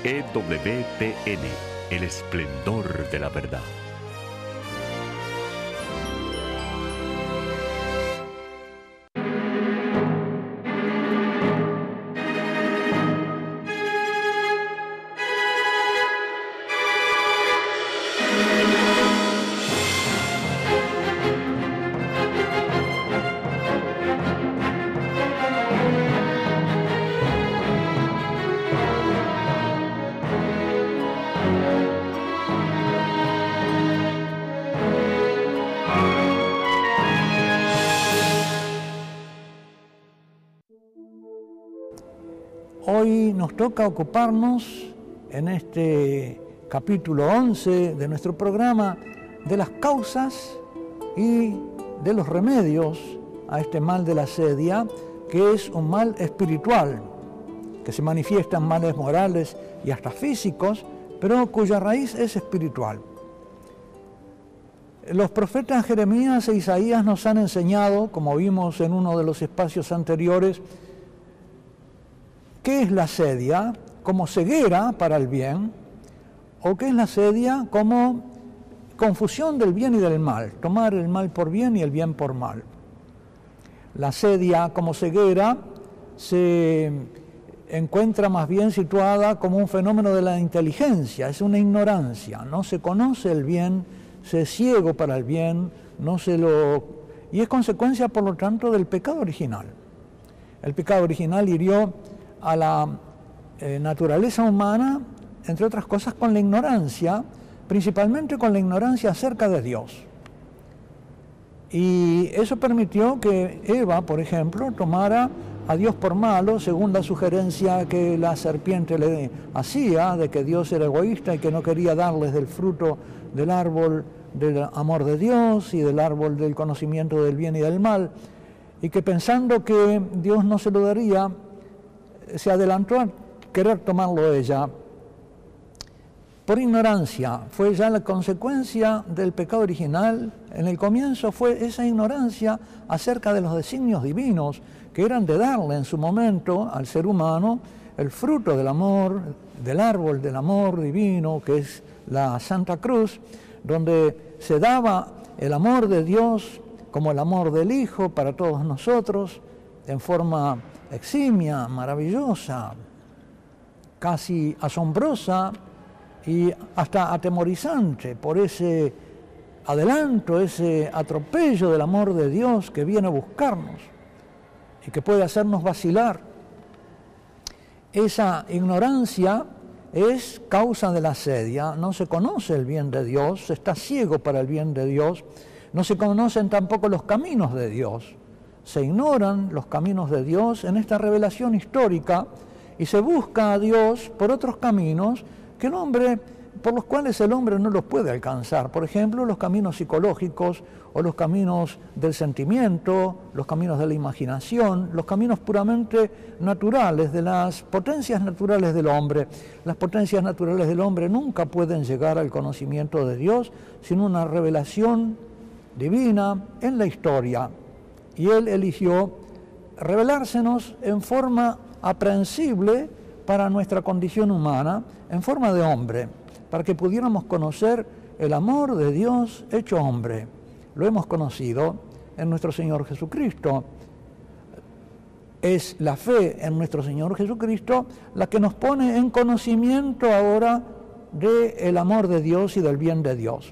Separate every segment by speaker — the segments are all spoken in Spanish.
Speaker 1: EWTN, el esplendor de la verdad.
Speaker 2: Hoy nos toca ocuparnos, en este capítulo 11 de nuestro programa, de las causas y de los remedios a este mal de la sedia, que es un mal espiritual, que se manifiesta en males morales y hasta físicos, pero cuya raíz es espiritual. Los profetas Jeremías e Isaías nos han enseñado, como vimos en uno de los espacios anteriores, ¿qué es la sedia? Como ceguera para el bien, o qué es la sedia como confusión del bien y del mal, tomar el mal por bien y el bien por mal. La sedia como ceguera se encuentra más bien situada como un fenómeno de la inteligencia, es una ignorancia, no se conoce el bien, se es ciego para el bien, y es consecuencia por lo tanto del pecado original. El pecado original hirió a la naturaleza humana, entre otras cosas con la ignorancia, principalmente con la ignorancia acerca de Dios. Y eso permitió que Eva, por ejemplo, tomara a Dios por malo, según la sugerencia que la serpiente le hacía, de que Dios era egoísta y que no quería darles del fruto del árbol del amor de Dios y del árbol del conocimiento del bien y del mal, y que pensando que Dios no se lo daría, se adelantó a querer tomarlo ella. Por ignorancia, fue ya la consecuencia del pecado original. En el comienzo fue esa ignorancia acerca de los designios divinos, que eran de darle en su momento al ser humano el fruto del amor, del árbol del amor divino, que es la Santa Cruz, donde se daba el amor de Dios como el amor del Hijo para todos nosotros, en forma eximia, maravillosa, casi asombrosa y hasta atemorizante por ese adelanto, ese atropello del amor de Dios que viene a buscarnos y que puede hacernos vacilar. Esa ignorancia es causa de la sedia, no se conoce el bien de Dios, se está ciego para el bien de Dios, no se conocen tampoco los caminos de Dios. Se ignoran los caminos de Dios en esta revelación histórica y se busca a Dios por otros caminos por los cuales el hombre no los puede alcanzar. Por ejemplo, los caminos psicológicos o los caminos del sentimiento, los caminos de la imaginación, los caminos puramente naturales, de las potencias naturales del hombre. Las potencias naturales del hombre nunca pueden llegar al conocimiento de Dios sin una revelación divina en la historia. Y Él eligió revelársenos en forma aprehensible para nuestra condición humana, en forma de hombre, para que pudiéramos conocer el amor de Dios hecho hombre. Lo hemos conocido en nuestro Señor Jesucristo. Es la fe en nuestro Señor Jesucristo la que nos pone en conocimiento ahora del amor de Dios y del bien de Dios.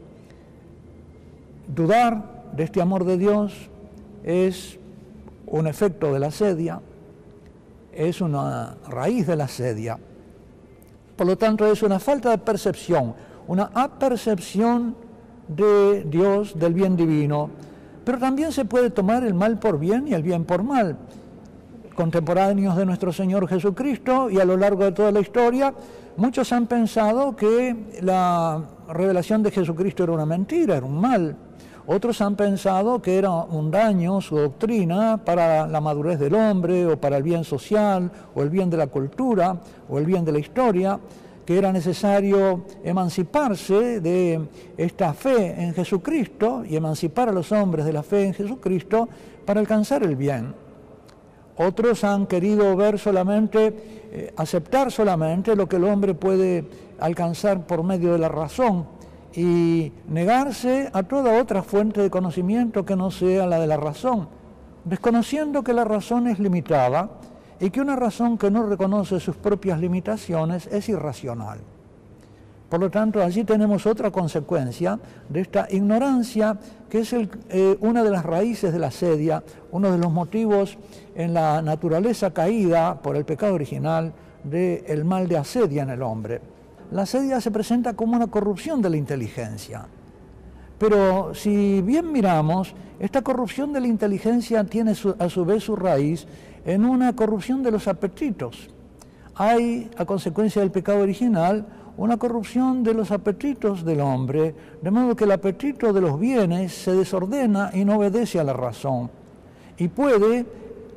Speaker 2: Dudar de este amor de Dios es un efecto de la sedia, es una raíz de la sedia. Por lo tanto, es una falta de percepción, una apercepción de Dios, del bien divino. Pero también se puede tomar el mal por bien y el bien por mal. Contemporáneos de nuestro Señor Jesucristo y a lo largo de toda la historia, muchos han pensado que la revelación de Jesucristo era una mentira, era un mal. Otros han pensado que era un daño su doctrina para la madurez del hombre o para el bien social o el bien de la cultura o el bien de la historia, que era necesario emanciparse de esta fe en Jesucristo y emancipar a los hombres de la fe en Jesucristo para alcanzar el bien. Otros han querido ver solamente, aceptar solamente lo que el hombre puede alcanzar por medio de la razón y negarse a toda otra fuente de conocimiento que no sea la de la razón, desconociendo que la razón es limitada y que una razón que no reconoce sus propias limitaciones es irracional. Por lo tanto, allí tenemos otra consecuencia de esta ignorancia, que es una de las raíces de la asedia, uno de los motivos en la naturaleza caída por el pecado original del mal de asedia en el hombre. La asedia se presenta como una corrupción de la inteligencia. Pero si bien miramos, esta corrupción de la inteligencia tiene a su vez su raíz en una corrupción de los apetitos. Hay, a consecuencia del pecado original, una corrupción de los apetitos del hombre, de modo que el apetito de los bienes se desordena y no obedece a la razón, y puede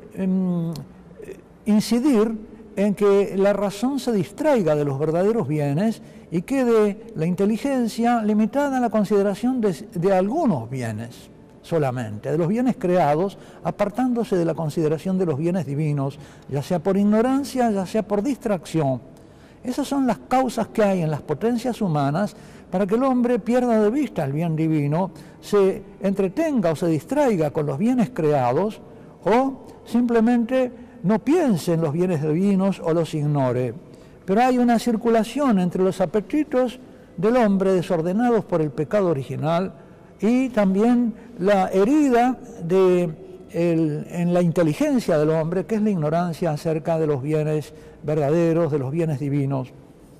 Speaker 2: incidir en que la razón se distraiga de los verdaderos bienes y quede la inteligencia limitada a la consideración de algunos bienes solamente, de los bienes creados, apartándose de la consideración de los bienes divinos, ya sea por ignorancia, ya sea por distracción. Esas son las causas que hay en las potencias humanas para que el hombre pierda de vista el bien divino, se entretenga o se distraiga con los bienes creados o simplemente no piense en los bienes divinos o los ignore. Pero hay una circulación entre los apetitos del hombre desordenados por el pecado original y también la herida en la inteligencia del hombre, que es la ignorancia acerca de los bienes verdaderos, de los bienes divinos.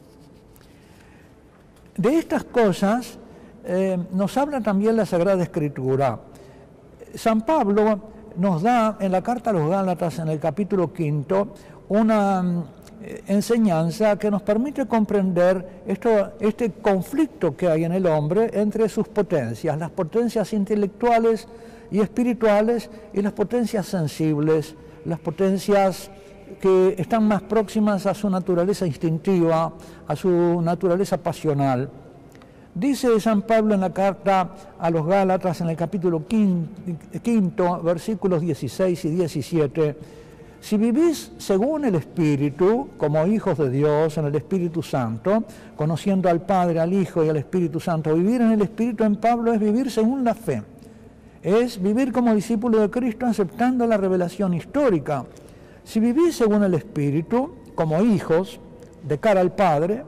Speaker 2: De estas cosas nos habla también la Sagrada Escritura. San Pablo nos da en la carta a los Gálatas, en el capítulo 5, una enseñanza que nos permite comprender este conflicto que hay en el hombre entre sus potencias, las potencias intelectuales y espirituales y las potencias sensibles, las potencias que están más próximas a su naturaleza instintiva, a su naturaleza pasional. Dice San Pablo en la carta a los Gálatas, en el capítulo 5, versículos 16 y 17, si vivís según el Espíritu, como hijos de Dios, en el Espíritu Santo, conociendo al Padre, al Hijo y al Espíritu Santo, vivir en el Espíritu en Pablo es vivir según la fe, es vivir como discípulo de Cristo aceptando la revelación histórica. Si vivís según el Espíritu, como hijos, de cara al Padre,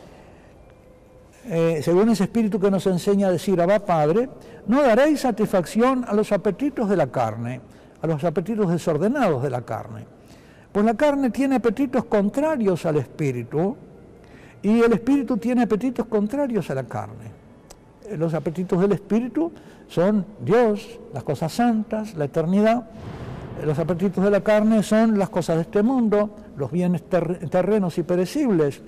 Speaker 2: según ese Espíritu que nos enseña a decir Abba Padre, no daréis satisfacción a los apetitos de la carne, a los apetitos desordenados de la carne. Pues la carne tiene apetitos contrarios al Espíritu y el Espíritu tiene apetitos contrarios a la carne. Los apetitos del Espíritu son Dios, las cosas santas, la eternidad. Los apetitos de la carne son las cosas de este mundo, los bienes terrenos y perecibles.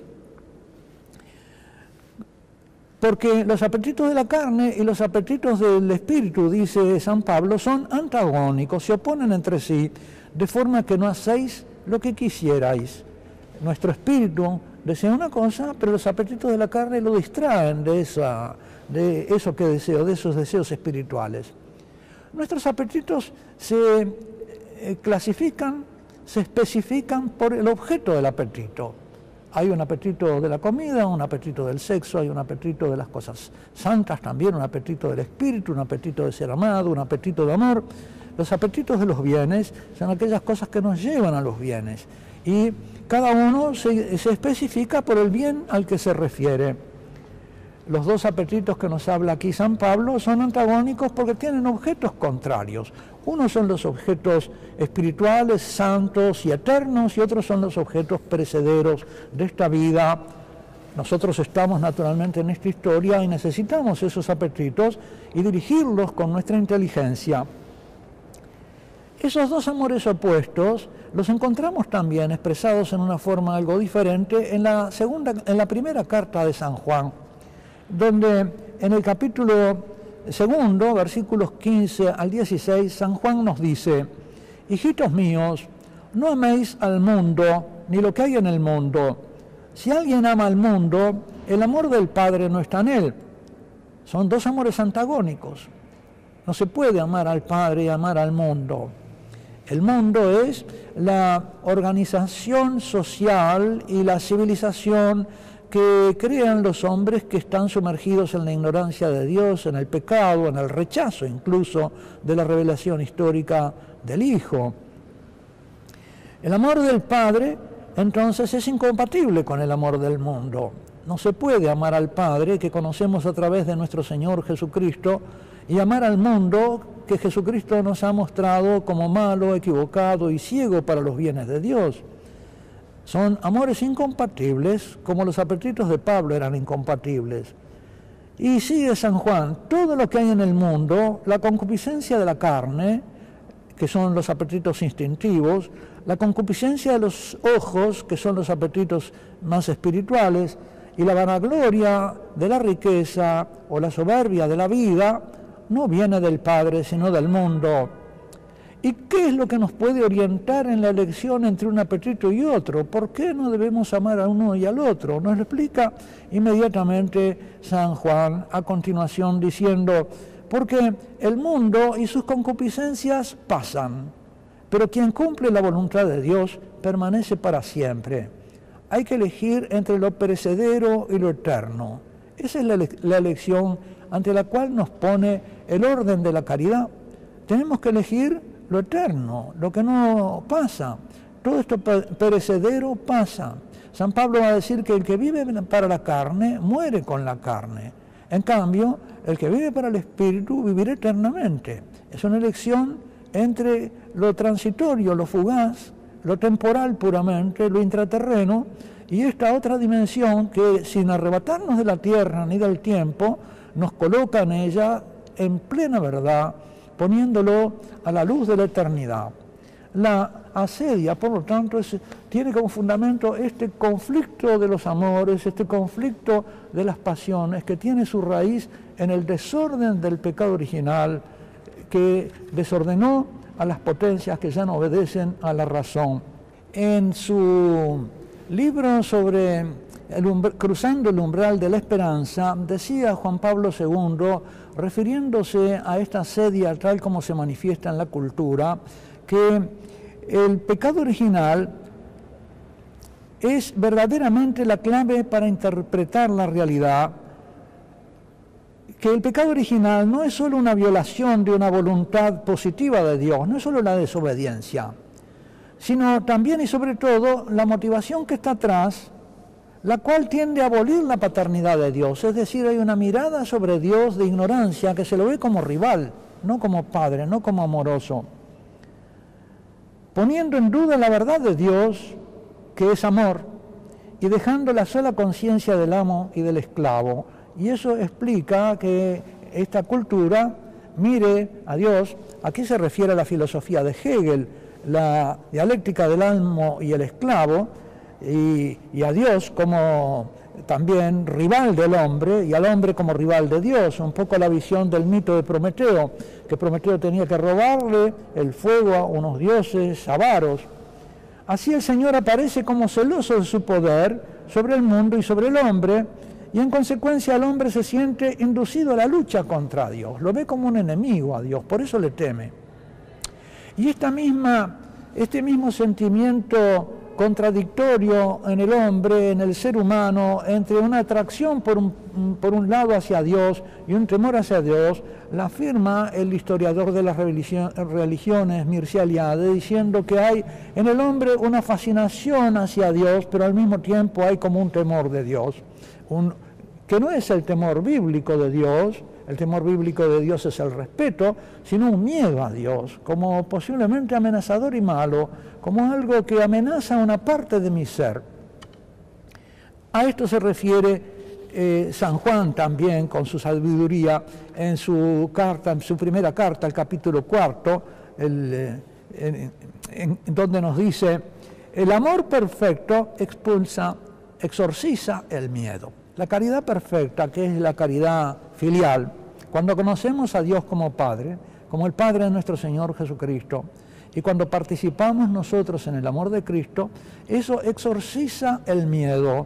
Speaker 2: Porque los apetitos de la carne y los apetitos del espíritu, dice San Pablo, son antagónicos, se oponen entre sí, de forma que no hacéis lo que quisierais. Nuestro espíritu desea una cosa, pero los apetitos de la carne lo distraen de eso que deseo, de esos deseos espirituales. Nuestros apetitos se clasifican, se especifican por el objeto del apetito. Hay un apetito de la comida, un apetito del sexo, hay un apetito de las cosas santas también, un apetito del espíritu, un apetito de ser amado, un apetito de amor. Los apetitos de los bienes son aquellas cosas que nos llevan a los bienes y cada uno se especifica por el bien al que se refiere. Los dos apetitos que nos habla aquí San Pablo son antagónicos porque tienen objetos contrarios. Unos son los objetos espirituales, santos y eternos, y otros son los objetos perecederos de esta vida. Nosotros estamos naturalmente en esta historia y necesitamos esos apetitos y dirigirlos con nuestra inteligencia. Esos dos amores opuestos los encontramos también expresados en una forma algo diferente en la primera carta de San Juan, donde en el capítulo 2, versículos 15 al 16, San Juan nos dice: hijitos míos, no améis al mundo ni lo que hay en el mundo. Si alguien ama al mundo, el amor del Padre no está en él. Son dos amores antagónicos. No se puede amar al Padre y amar al mundo. El mundo es la organización social y la civilización que crean los hombres que están sumergidos en la ignorancia de Dios, en el pecado, en el rechazo incluso de la revelación histórica del Hijo. El amor del Padre, entonces, es incompatible con el amor del mundo. No se puede amar al Padre, que conocemos a través de nuestro Señor Jesucristo, y amar al mundo que Jesucristo nos ha mostrado como malo, equivocado y ciego para los bienes de Dios. Son amores incompatibles, como los apetitos de Pablo eran incompatibles. Y sigue San Juan: todo lo que hay en el mundo, la concupiscencia de la carne, que son los apetitos instintivos, la concupiscencia de los ojos, que son los apetitos más espirituales, y la vanagloria de la riqueza o la soberbia de la vida, no viene del Padre, sino del mundo. ¿Y qué es lo que nos puede orientar en la elección entre un apetito y otro? ¿Por qué no debemos amar a uno y al otro? Nos lo explica inmediatamente San Juan a continuación diciendo: porque el mundo y sus concupiscencias pasan, pero quien cumple la voluntad de Dios permanece para siempre. Hay que elegir entre lo perecedero y lo eterno. Esa es la elección ante la cual nos pone el orden de la caridad. Tenemos que elegir lo eterno, lo que no pasa. Todo esto perecedero pasa. San Pablo va a decir que el que vive para la carne muere con la carne. En cambio, el que vive para el Espíritu vivirá eternamente. Es una elección entre lo transitorio, lo fugaz, lo temporal puramente, lo intraterreno, y esta otra dimensión que, sin arrebatarnos de la tierra ni del tiempo, nos coloca en ella en plena verdad, poniéndolo a la luz de la eternidad. La asedia, por lo tanto, tiene como fundamento este conflicto de los amores, este conflicto de las pasiones, que tiene su raíz en el desorden del pecado original, que desordenó a las potencias que ya no obedecen a la razón. En su libro sobre Cruzando el umbral de la esperanza, decía Juan Pablo II, refiriéndose a esta asedia tal como se manifiesta en la cultura, que el pecado original es verdaderamente la clave para interpretar la realidad, que el pecado original no es solo una violación de una voluntad positiva de Dios, no es solo la desobediencia, sino también y sobre todo la motivación que está atrás, la cual tiende a abolir la paternidad de Dios. Es decir, hay una mirada sobre Dios de ignorancia que se lo ve como rival, no como padre, no como amoroso, poniendo en duda la verdad de Dios, que es amor, y dejando la sola conciencia del amo y del esclavo. Y eso explica que esta cultura mire a Dios. Aquí se refiere a la filosofía de Hegel, la dialéctica del amo y el esclavo, y a Dios como también rival del hombre y al hombre como rival de Dios. Un poco la visión del mito de Prometeo, que Prometeo tenía que robarle el fuego a unos dioses avaros. Así el Señor aparece como celoso de su poder sobre el mundo y sobre el hombre, y en consecuencia el hombre se siente inducido a la lucha contra Dios, lo ve como un enemigo a Dios, por eso le teme. Y este mismo sentimiento contradictorio en el hombre, en el ser humano, entre una atracción por un lado hacia Dios y un temor hacia Dios, la afirma el historiador de las religiones, Mircea Eliade, diciendo que hay en el hombre una fascinación hacia Dios, pero al mismo tiempo hay como un temor de Dios, que no es el temor bíblico de Dios. El temor bíblico de Dios es el respeto, sino un miedo a Dios, como posiblemente amenazador y malo, como algo que amenaza una parte de mi ser. A esto se refiere San Juan también, con su sabiduría, en su primera carta, el capítulo 4, donde nos dice: el amor perfecto exorciza el miedo. La caridad perfecta, que es la caridad filial, cuando conocemos a Dios como Padre, como el Padre de nuestro Señor Jesucristo, y cuando participamos nosotros en el amor de Cristo, eso exorciza el miedo,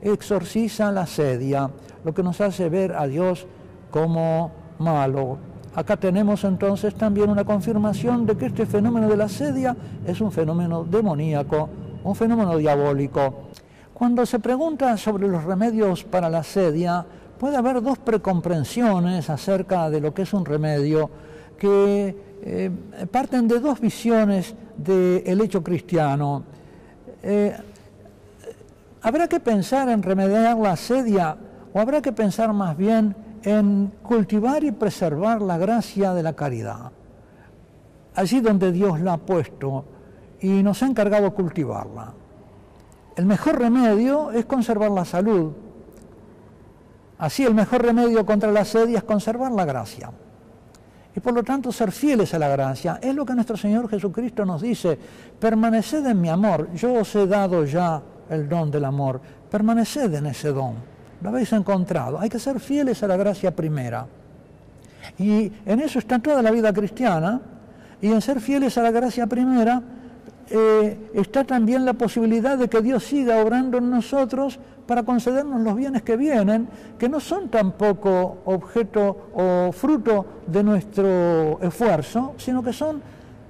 Speaker 2: exorciza la asedia, lo que nos hace ver a Dios como malo, Acá tenemos entonces también una confirmación de que este fenómeno de la asedia es un fenómeno demoníaco, un fenómeno diabólico. Cuando se pregunta sobre los remedios para la asedia, puede haber dos precomprensiones acerca de lo que es un remedio que parten de dos visiones del hecho cristiano. ¿Habrá que pensar en remediar la asedia o habrá que pensar más bien en cultivar y preservar la gracia de la caridad? Allí donde Dios la ha puesto y nos ha encargado cultivarla. El mejor remedio es conservar la salud. Así el mejor remedio contra la asedia es conservar la gracia. Y por lo tanto ser fieles a la gracia. Es lo que nuestro Señor Jesucristo nos dice: permaneced en mi amor, yo os he dado ya el don del amor, permaneced en ese don, lo habéis encontrado. Hay que ser fieles a la gracia primera. Y en eso está toda la vida cristiana, y en ser fieles a la gracia primera está también la posibilidad de que Dios siga obrando en nosotros para concedernos los bienes que vienen, que no son tampoco objeto o fruto de nuestro esfuerzo, sino que son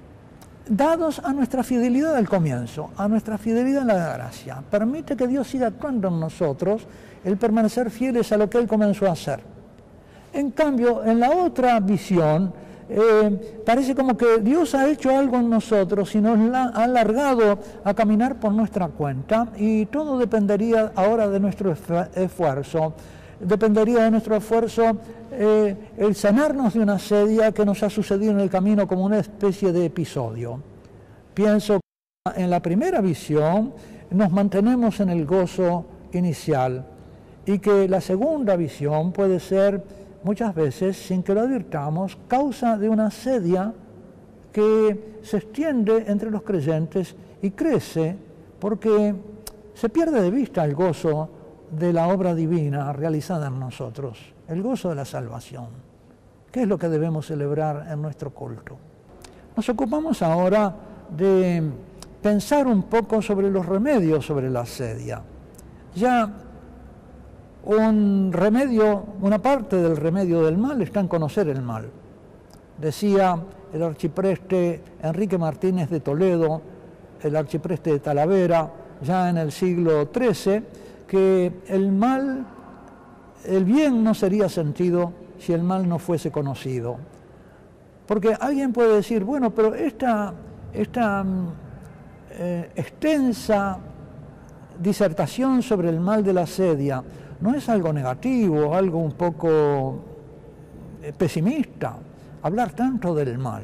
Speaker 2: dados a nuestra fidelidad al comienzo, a nuestra fidelidad a la gracia. Permite que Dios siga actuando en nosotros, el permanecer fieles a lo que Él comenzó a hacer. En cambio, en la otra visión, parece como que Dios ha hecho algo en nosotros y nos ha alargado a caminar por nuestra cuenta, y todo dependería ahora de nuestro esfuerzo. Dependería de nuestro esfuerzo el sanarnos de una asedia que nos ha sucedido en el camino como una especie de episodio. Pienso que en la primera visión nos mantenemos en el gozo inicial, y que la segunda visión puede ser muchas veces, sin que lo advirtamos, causa de una asedia que se extiende entre los creyentes y crece porque se pierde de vista el gozo de la obra divina realizada en nosotros, el gozo de la salvación. ¿Qué es lo que debemos celebrar en nuestro culto? Nos ocupamos ahora de pensar un poco sobre los remedios sobre la asedia. Ya un remedio, una parte del remedio del mal está en conocer el mal. Decía el arcipreste Enrique Martínez de Toledo, el arcipreste de Talavera, ya en el siglo XIII, que el bien no sería sentido si el mal no fuese conocido. Porque alguien puede decir, bueno, pero esta extensa disertación sobre el mal de la asedia no es algo negativo, algo un poco pesimista, hablar tanto del mal.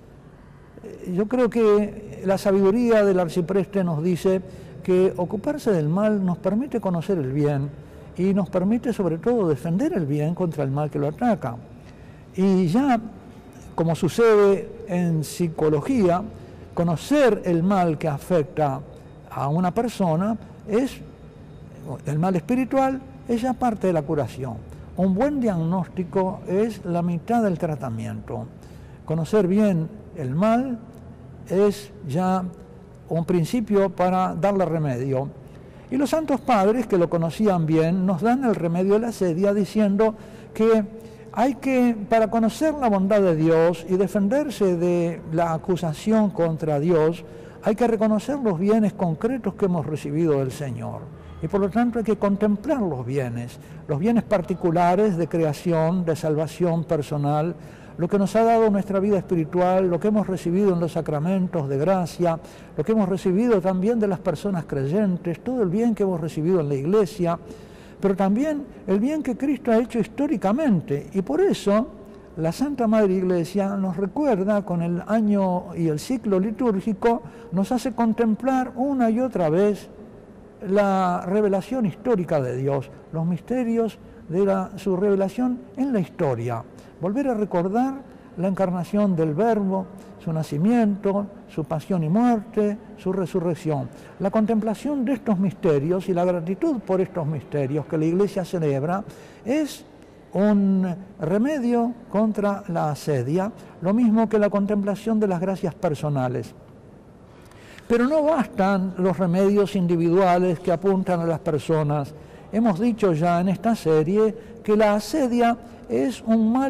Speaker 2: Yo creo que la sabiduría del arcipreste nos dice que ocuparse del mal nos permite conocer el bien y nos permite sobre todo defender el bien contra el mal que lo ataca. Y ya, como sucede en psicología, conocer el mal que afecta a una persona es el mal espiritual, es ya parte de la curación. Un buen diagnóstico es la mitad del tratamiento. Conocer bien el mal es ya un principio para darle remedio. Y los santos padres, que lo conocían bien, nos dan el remedio de la asedia diciendo que hay que, para conocer la bondad de Dios y defenderse de la acusación contra Dios, hay que reconocer los bienes concretos que hemos recibido del Señor. Y por lo tanto hay que contemplar los bienes particulares de creación, de salvación personal, lo que nos ha dado nuestra vida espiritual, lo que hemos recibido en los sacramentos de gracia, lo que hemos recibido también de las personas creyentes, todo el bien que hemos recibido en la Iglesia, pero también el bien que Cristo ha hecho históricamente. Y por eso la Santa Madre Iglesia nos recuerda con el año y el ciclo litúrgico, nos hace contemplar una y otra vez la revelación histórica de Dios, los misterios de su revelación en la historia. Volver a recordar la encarnación del Verbo, su nacimiento, su pasión y muerte, su resurrección. La contemplación de estos misterios y la gratitud por estos misterios que la Iglesia celebra es un remedio contra la asedia, lo mismo que la contemplación de las gracias personales. Pero no bastan los remedios individuales que apuntan a las personas. Hemos dicho ya en esta serie que la asedia es un mal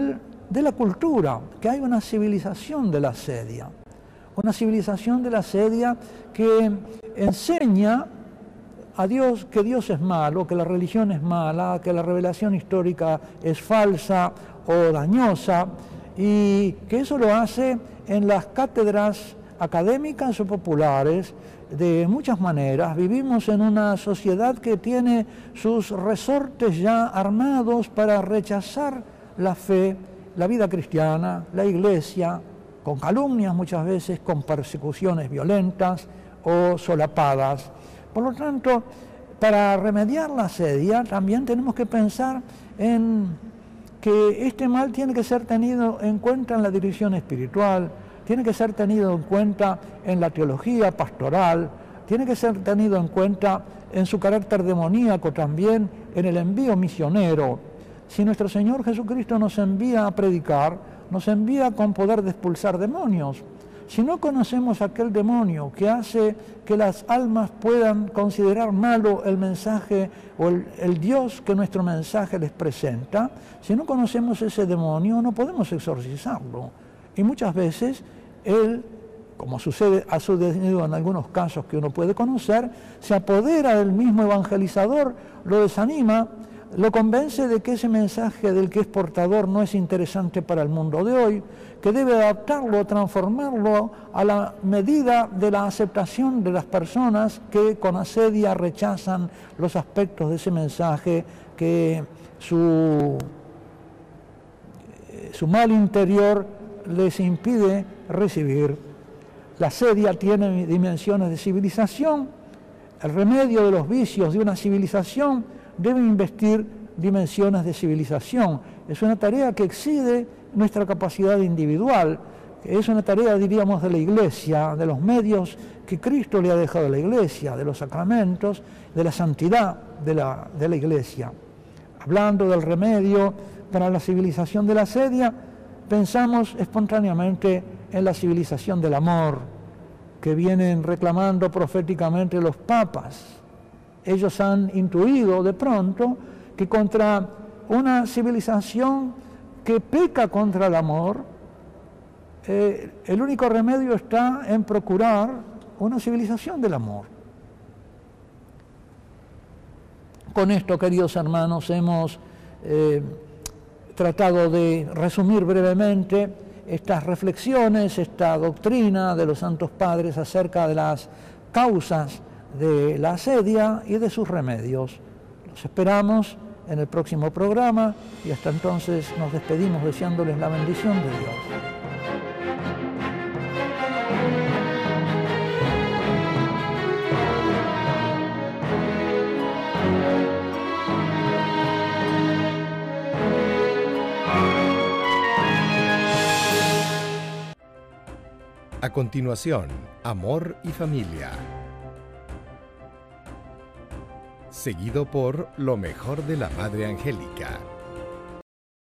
Speaker 2: de la cultura, que hay una civilización de la asedia. Una civilización de la asedia que enseña a Dios que Dios es malo, que la religión es mala, que la revelación histórica es falsa o dañosa, y que eso lo hace en las cátedras académicas o populares de muchas maneras. Vivimos en una sociedad que tiene sus resortes ya armados para rechazar la fe, la vida cristiana, la iglesia, con calumnias muchas veces, con persecuciones violentas o solapadas. Por lo tanto, para remediar la asedia también tenemos que pensar en que este mal tiene que ser tenido en cuenta en la dirección espiritual, tiene que ser tenido en cuenta en la teología pastoral, tiene que ser tenido en cuenta en su carácter demoníaco también, en el envío misionero. Si nuestro Señor Jesucristo nos envía a predicar, nos envía con poder de expulsar demonios. Si no conocemos aquel demonio que hace que las almas puedan considerar malo el mensaje o el Dios que nuestro mensaje les presenta, si no conocemos ese demonio no podemos exorcizarlo. Y muchas veces él, como ha sucedido en algunos casos que uno puede conocer, se apodera del mismo evangelizador, lo desanima, lo convence de que ese mensaje del que es portador no es interesante para el mundo de hoy, que debe adaptarlo, transformarlo a la medida de la aceptación de las personas que con asedia rechazan los aspectos de ese mensaje que su mal interior les impide recibir. La asedia tiene dimensiones de civilización. El remedio de los vicios de una civilización debe investir dimensiones de civilización. Es una tarea que excede nuestra capacidad individual, es una tarea, diríamos, de la Iglesia, de los medios que Cristo le ha dejado a la Iglesia, de los sacramentos, de la santidad de la Iglesia. Hablando del remedio para la civilización de la asedia, pensamos espontáneamente en la civilización del amor, que vienen reclamando proféticamente los papas. Ellos han intuido de pronto que contra una civilización que peca contra el amor, el único remedio está en procurar una civilización del amor. Con esto, queridos hermanos, hemos tratado de resumir brevemente estas reflexiones, esta doctrina de los santos padres acerca de las causas de la asedia y de sus remedios. Los esperamos en el próximo programa y hasta entonces nos despedimos deseándoles la bendición de Dios.
Speaker 3: A continuación, Amor y Familia. Seguido por Lo mejor de la Madre Angélica.